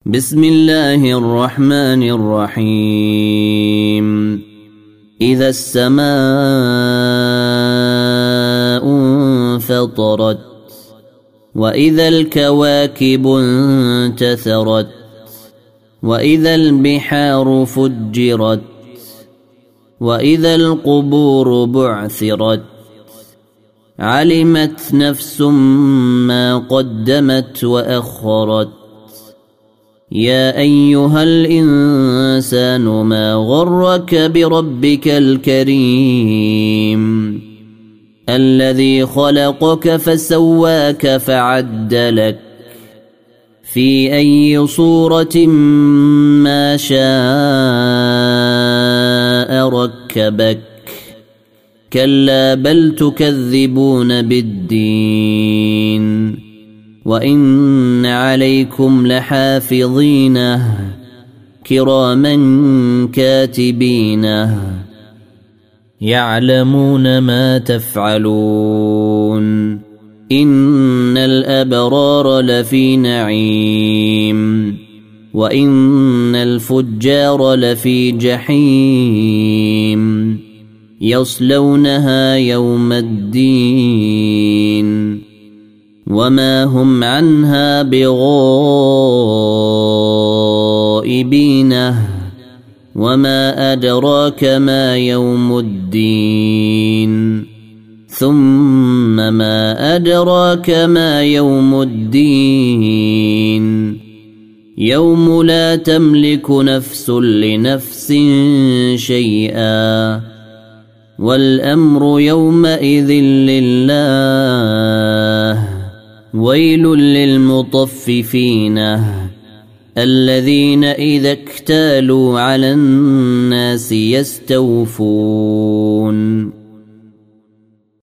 بسم الله الرحمن الرحيم. إذا السماء انفطرت وإذا الكواكب انتثرت وإذا البحار فجرت وإذا القبور بعثرت علمت نفس ما قدمت وأخرت. يا أيها الإنسان ما غرك بربك الكريم الذي خلقك فسواك فعدلك في أي صورة ما شاء ركبك. كلا بل تكذبون بالدين وإن عليكم لحافظين كراما كاتبين يعلمون ما تفعلون. إن الأبرار لفي نعيم وإن الفجار لفي جحيم يصلونها يوم الدين وما هم عنها بغائبين. وما أدراك ما يوم الدين ثم ما أدراك ما يوم الدين يوم لا تملك نفس لنفس شيئا والأمر يومئذ لله. ويل للمطففين الذين إذا اكتالوا على الناس يستوفون.